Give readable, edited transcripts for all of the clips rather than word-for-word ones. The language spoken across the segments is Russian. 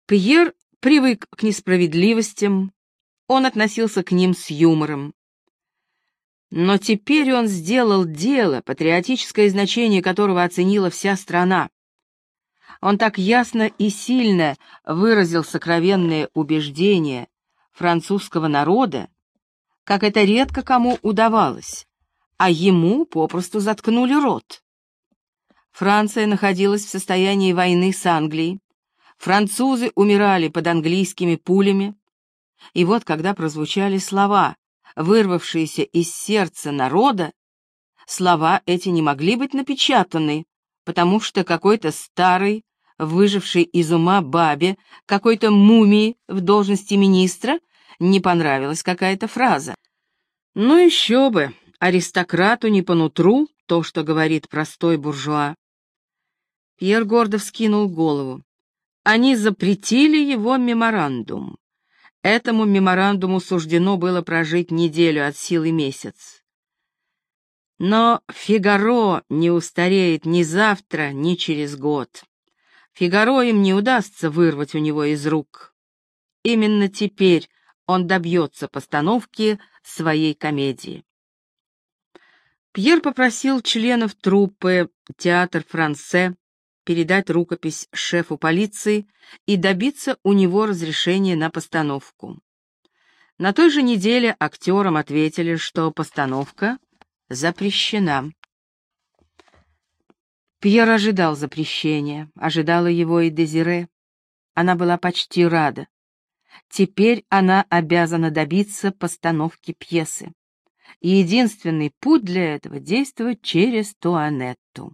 Пьер привык к несправедливостям, он относился к ним с юмором. Но теперь он сделал дело, патриотическое значение которого оценила вся страна. Он так ясно и сильно выразил сокровенные убеждения французского народа, как это редко кому удавалось, а ему попросту заткнули рот. Франция находилась в состоянии войны с Англией, французы умирали под английскими пулями, и вот когда прозвучали слова, вырвавшиеся из сердца народа, слова эти не могли быть напечатаны, потому что какой-то старый, выживший из ума бабе, какой-то мумии в должности министра, не понравилась какая-то фраза. Ну еще бы, аристократу не по нутру то, что говорит простой буржуа. Пьер гордо вскинул голову. Они запретили его меморандум. Этому меморандуму суждено было прожить неделю от силы месяц. Но «Фигаро» не устареет ни завтра, ни через год. «Фигаро» им не удастся вырвать у него из рук. Именно теперь он добьется постановки своей комедии. Пьер попросил членов труппы «Театр Франсе» передать рукопись шефу полиции и добиться у него разрешения на постановку. На той же неделе актерам ответили, что постановка запрещена. Пьер ожидал запрещения, ожидала его и Дезире. Она была почти рада. Теперь она обязана добиться постановки пьесы. И единственный путь для этого — действовать через Туанетту.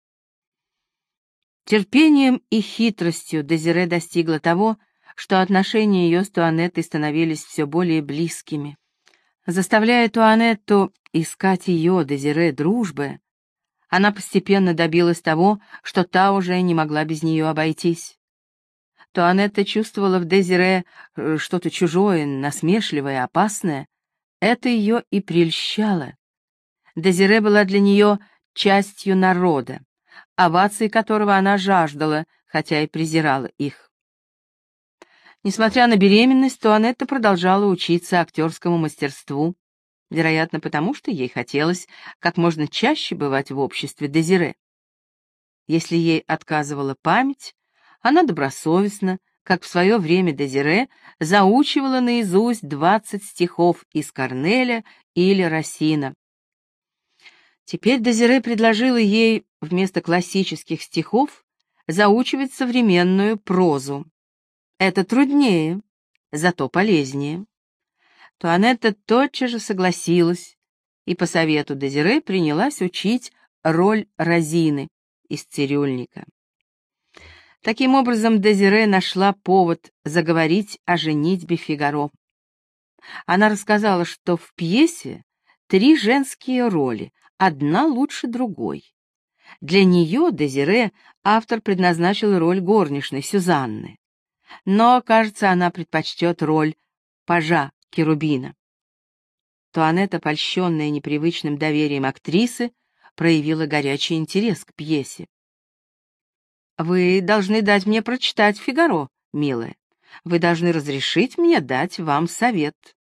Терпением и хитростью Дезире достигла того, что отношения ее с Туанеттой становились все более близкими. Заставляя Туанетту искать ее, Дезире, дружбы, она постепенно добилась того, что та уже не могла без нее обойтись. Туанетта чувствовала в Дезире что-то чужое, насмешливое, опасное. Это ее и прельщало. Дезире была для нее частью народа, оваций которого она жаждала, хотя и презирала их. Несмотря на беременность, Туанетта продолжала учиться актерскому мастерству, вероятно, потому что ей хотелось как можно чаще бывать в обществе Дезире. Если ей отказывала память, она добросовестно, как в свое время Дезире, заучивала наизусть 20 стихов из Корнеля или Рассина. Теперь Дезире предложила ей вместо классических стихов заучивать современную прозу. Это труднее, зато полезнее. Туанетта тотчас же согласилась и по совету Дезире принялась учить роль Розины из «Цирюльника». Таким образом, Дезире нашла повод заговорить о женитьбе Фигаро. Она рассказала, что в пьесе 3 женские роли, одна лучше другой. Для нее, Дезире, автор предназначил роль горничной Сюзанны. Но, кажется, она предпочтет роль пажа Керубина. Туанетта, польщенная непривычным доверием актрисы, проявила горячий интерес к пьесе. «Вы должны дать мне прочитать «Фигаро», милая. Вы должны разрешить мне дать вам совет».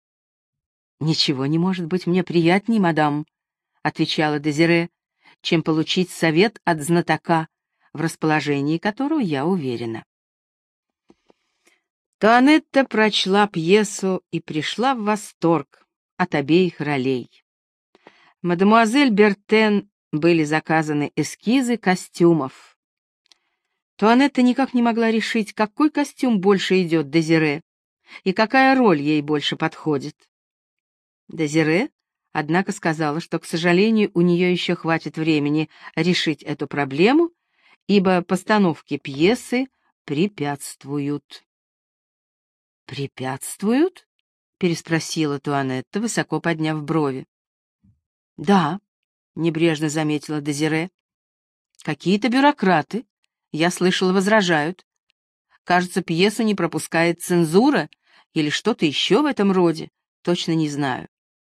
«Ничего не может быть мне приятней, мадам», — отвечала Дезире, «чем получить совет от знатока, в расположении которого я уверена». Туанетта прочла пьесу и пришла в восторг от обеих ролей. Мадемуазель Бертен были заказаны эскизы костюмов. Туанетта никак не могла решить, какой костюм больше идет Дезире и какая роль ей больше подходит. Дезире, однако, сказала, что, к сожалению, у нее еще хватит времени решить эту проблему, ибо постановке пьесы препятствуют. «Препятствуют?» — переспросила Туанетта, высоко подняв брови. «Да», — небрежно заметила Дезире. «Какие-то бюрократы, я слышала, возражают. Кажется, пьесу не пропускает цензура или что-то еще в этом роде, точно не знаю».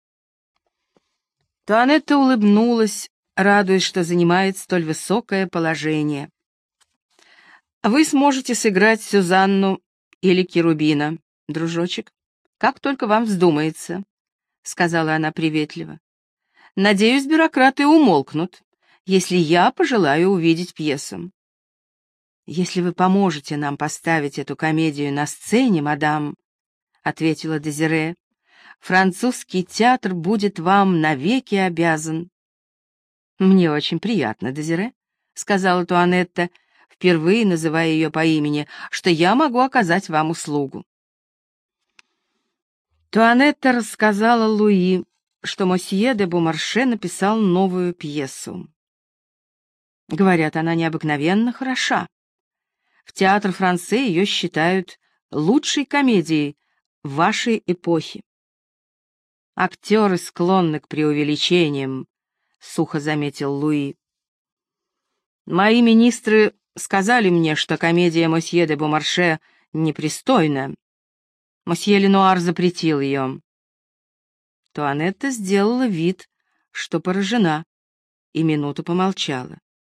Туанетта улыбнулась, радуясь, что занимает столь высокое положение. «Вы сможете сыграть Сюзанну или Керубина, дружочек, как только вам вздумается», — сказала она приветливо. «Надеюсь, бюрократы умолкнут, если я пожелаю увидеть пьесу». «Если вы поможете нам поставить эту комедию на сцене, мадам», — ответила Дезире, — «французский театр будет вам навеки обязан». «Мне очень приятно, Дезире», — сказала Туанетта, впервые называя ее по имени, — «что я могу оказать вам услугу». Туанетта рассказала Луи, что мосье де Бомарше написал новую пьесу. Говорят, она необыкновенно хороша. В театр Франсе ее считают лучшей комедией вашей эпохи. «Актеры склонны к преувеличениям», — сухо заметил Луи. «Мои министры сказали мне, что комедия мосье де Бомарше непристойна. Мосье Ленуар запретил ее». Туанетта сделала вид, что поражена, и минуту помолчала.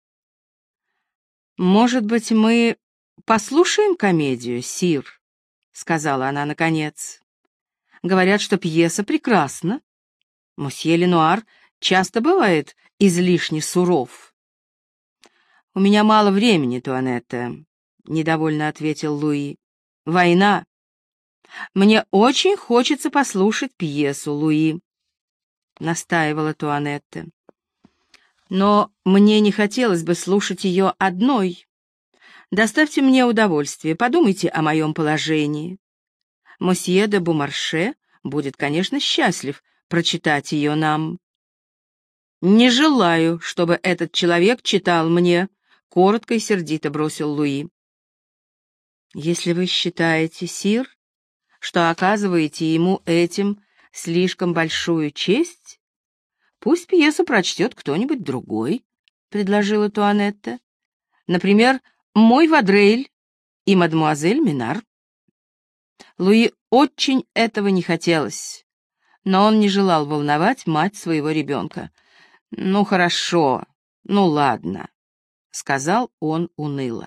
«Может быть, мы послушаем комедию, сир?» — сказала она наконец. «Говорят, что пьеса прекрасна. Мосье Ленуар часто бывает излишне суров». «У меня мало времени, Туанетта», — недовольно ответил Луи. «Война. Мне очень хочется послушать пьесу, Луи», — настаивала Туанетта. «Но мне не хотелось бы слушать ее одной. Доставьте мне удовольствие, подумайте о моем положении. Мосье де Бомарше будет, конечно, счастлив прочитать ее нам». «Не желаю, чтобы этот человек читал мне», — коротко и сердито бросил Луи. «Если вы считаете, сир, что оказываете ему этим слишком большую честь, пусть пьесу прочтет кто-нибудь другой», — предложила Туанетта. «Например, мой Вадрейль и мадемуазель Минар». Луи очень этого не хотелось, но он не желал волновать мать своего ребенка. «Ну, хорошо, ну, ладно», — сказал он уныло.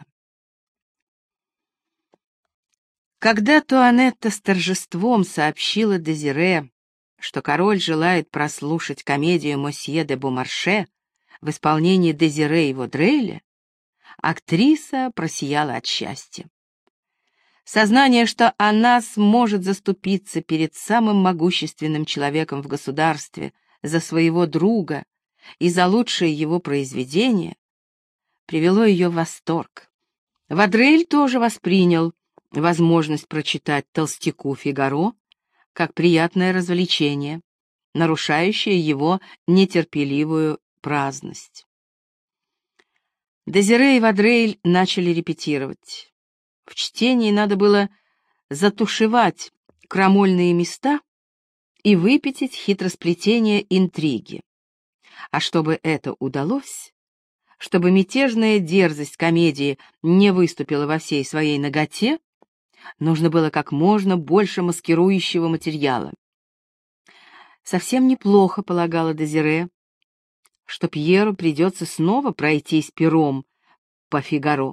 Когда Туанетта с торжеством сообщила Дезире, что король желает прослушать комедию мосье де Бомарше в исполнении Дезире и Вадрейля, актриса просияла от счастья. Сознание, что она сможет заступиться перед самым могущественным человеком в государстве за своего друга и за лучшее его произведение, привело ее в восторг. Вадрейль тоже воспринял возможность прочитать толстяку Фигаро как приятное развлечение, нарушающее его нетерпеливую праздность. Дезире и Вадрейль начали репетировать. В чтении надо было затушевать крамольные места и выпятить хитросплетение интриги. А чтобы это удалось, чтобы мятежная дерзость комедии не выступила во всей своей наготе, нужно было как можно больше маскирующего материала. Совсем неплохо, полагала Дезире, что Пьеру придется снова пройтись пером по Фигаро.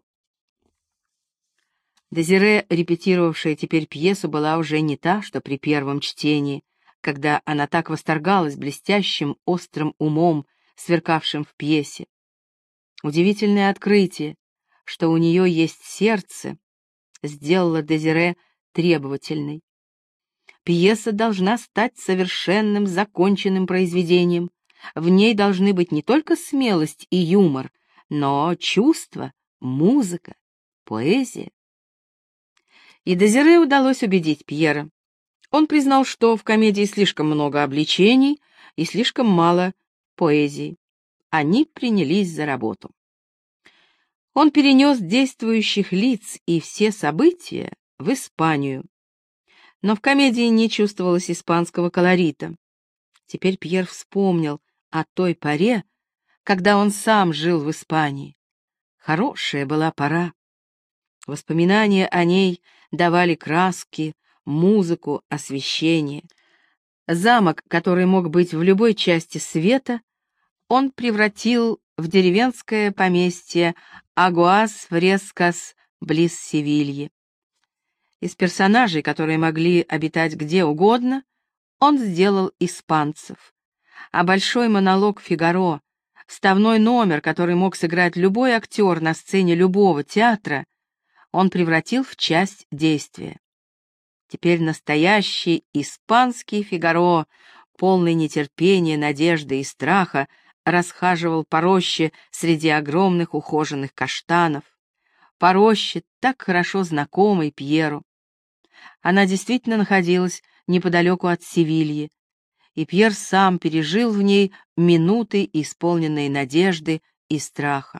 Дезире, репетировавшая теперь пьесу, была уже не та, что при первом чтении, когда она так восторгалась блестящим, острым умом, сверкавшим в пьесе. Удивительное открытие, что у нее есть сердце, сделало Дезире требовательной. Пьеса должна стать совершенным, законченным произведением. В ней должны быть не только смелость и юмор, но чувство, музыка, поэзия. И Дезире удалось убедить Пьера. Он признал, что в комедии слишком много обличений и слишком мало поэзии. Они принялись за работу. Он перенес действующих лиц и все события в Испанию. Но в комедии не чувствовалось испанского колорита. Теперь Пьер вспомнил о той поре, когда он сам жил в Испании. Хорошая была пора. Воспоминания о ней давали краски, музыку, освещение. Замок, который мог быть в любой части света, он превратил в деревенское поместье Агуас-Фрескас близ Севильи. Из персонажей, которые могли обитать где угодно, он сделал испанцев. А большой монолог Фигаро, вставной номер, который мог сыграть любой актер на сцене любого театра, он превратил в часть действия. Теперь настоящий испанский Фигаро, полный нетерпения, надежды и страха, расхаживал по роще среди огромных ухоженных каштанов, по роще, так хорошо знакомой Пьеру. Она действительно находилась неподалеку от Севильи, и Пьер сам пережил в ней минуты, исполненные надежды и страха.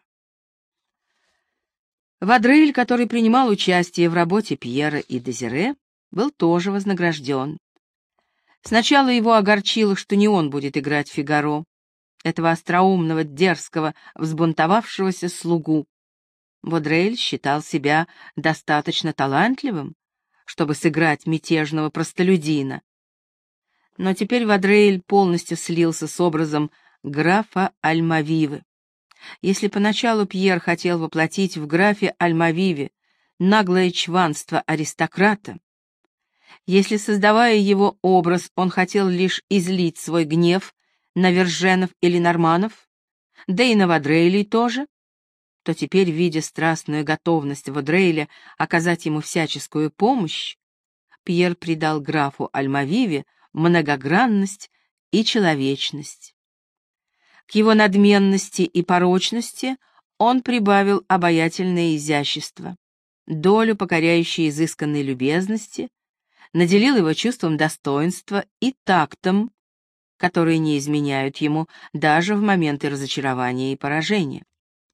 Вадриль, который принимал участие в работе Пьера и Дезире, был тоже вознагражден. Сначала его огорчило, что не он будет играть Фигаро, этого остроумного, дерзкого, взбунтовавшегося слугу. Вадриль считал себя достаточно талантливым, чтобы сыграть мятежного простолюдина. Но теперь Вадриль полностью слился с образом графа Альмавивы. Если поначалу Пьер хотел воплотить в графе Альмавиве наглое чванство аристократа, если, создавая его образ, он хотел лишь излить свой гнев на Верженов или Норманов, да и на Вадрилей тоже, то теперь, видя страстную готовность Вадрейля оказать ему всяческую помощь, Пьер придал графу Альмавиве многогранность и человечность. К его надменности и порочности он прибавил обаятельное изящество, долю покоряющей изысканной любезности, наделил его чувством достоинства и тактом, которые не изменяют ему даже в моменты разочарования и поражения.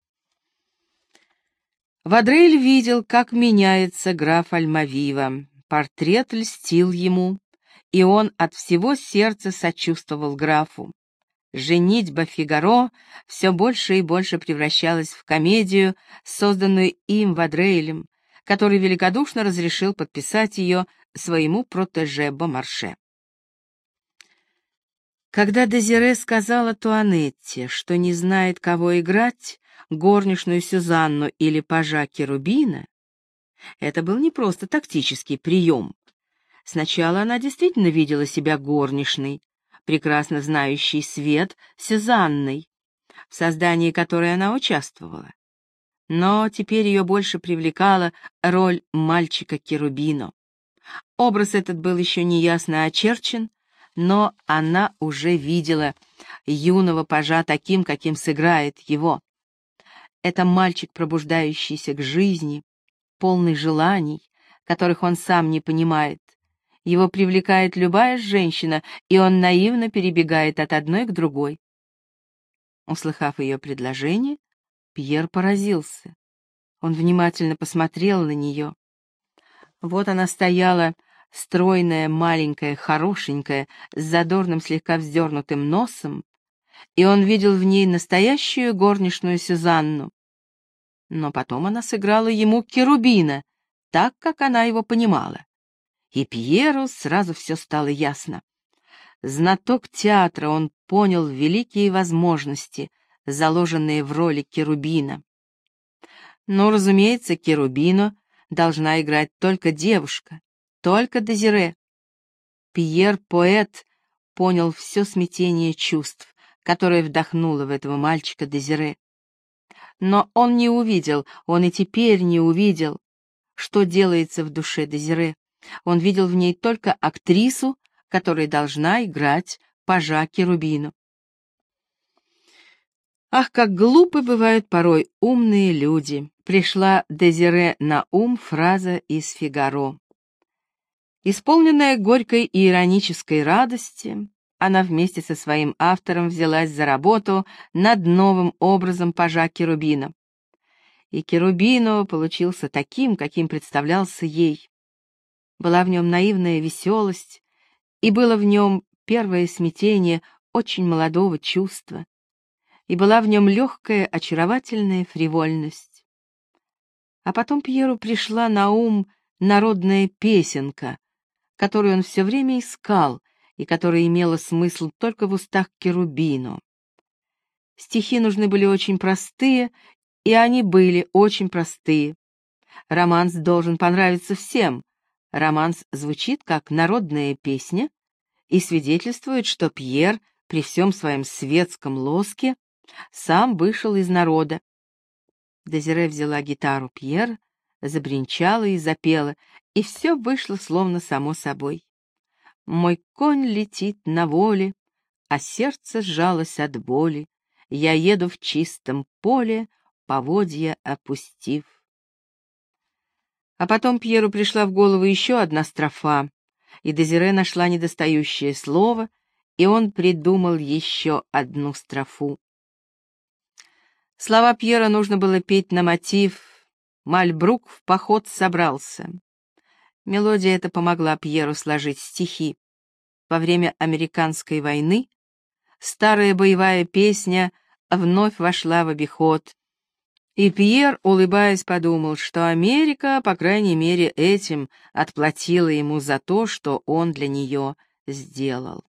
Вадриль видел, как меняется граф Альмавива, портрет льстил ему, и он от всего сердца сочувствовал графу. «Женитьба Фигаро» все больше и больше превращалась в комедию, созданную им, Вадрейлем, который великодушно разрешил подписать ее своему протеже Бомарше. Когда Дезире сказала Туанетте, что не знает, кого играть, горничную Сюзанну или пажа Керубина, это был не просто тактический прием. Сначала она действительно видела себя горничной, прекрасно знающей свет Сюзанной, в создании которой она участвовала. Но теперь ее больше привлекала роль мальчика Керубино. Образ этот был еще неясно очерчен, но она уже видела юного пажа таким, каким сыграет его. Это мальчик, пробуждающийся к жизни, полный желаний, которых он сам не понимает. Его привлекает любая женщина, и он наивно перебегает от одной к другой. Услыхав ее предложение, Пьер поразился. Он внимательно посмотрел на нее. Вот она стояла, стройная, маленькая, хорошенькая, с задорным слегка вздернутым носом, и он видел в ней настоящую горничную Сюзанну. Но потом она сыграла ему Керубина, так, как она его понимала. И Пьеру сразу все стало ясно. Знаток театра, он понял великие возможности, заложенные в роли Керубина. Но, разумеется, Керубино должна играть только девушка, только Дезире. Пьер, поэт, понял все смятение чувств, которое вдохнуло в этого мальчика Дезире. Но он не увидел, он и теперь не увидел, что делается в душе Дезире. Он видел в ней только актрису, которая должна играть пажа Керубину. Ах, как глупы бывают порой умные люди! Пришла Дезире на ум фраза из «Фигаро». Исполненная горькой и иронической радости, она вместе со своим автором взялась за работу над новым образом пажа Керубина. И Керубино получился таким, каким представлялся ей. Была в нем наивная веселость, и было в нем первое смятение очень молодого чувства, и была в нем легкая, очаровательная фривольность. А потом Пьеру пришла на ум народная песенка, которую он все время искал и которая имела смысл только в устах Керубино. Стихи нужны были очень простые, и они были очень простые. Романс должен понравиться всем, Романс звучит как народная песня и свидетельствует, что Пьер при всем своем светском лоске сам вышел из народа. Дезире взяла гитару Пьера, забринчала и запела, и все вышло словно само собой. Мой конь летит на воле, а сердце сжалось от боли. Я еду в чистом поле, поводья опустив. А потом Пьеру пришла в голову еще одна строфа, и Дезире нашла недостающее слово, и он придумал еще одну строфу. Слова Пьера нужно было петь на мотив «Мальбрук в поход собрался». Мелодия эта помогла Пьеру сложить стихи. Во время Американской войны старая боевая песня вновь вошла в обиход, и Пьер, улыбаясь, подумал, что Америка, по крайней мере, этим отплатила ему за то, что он для нее сделал.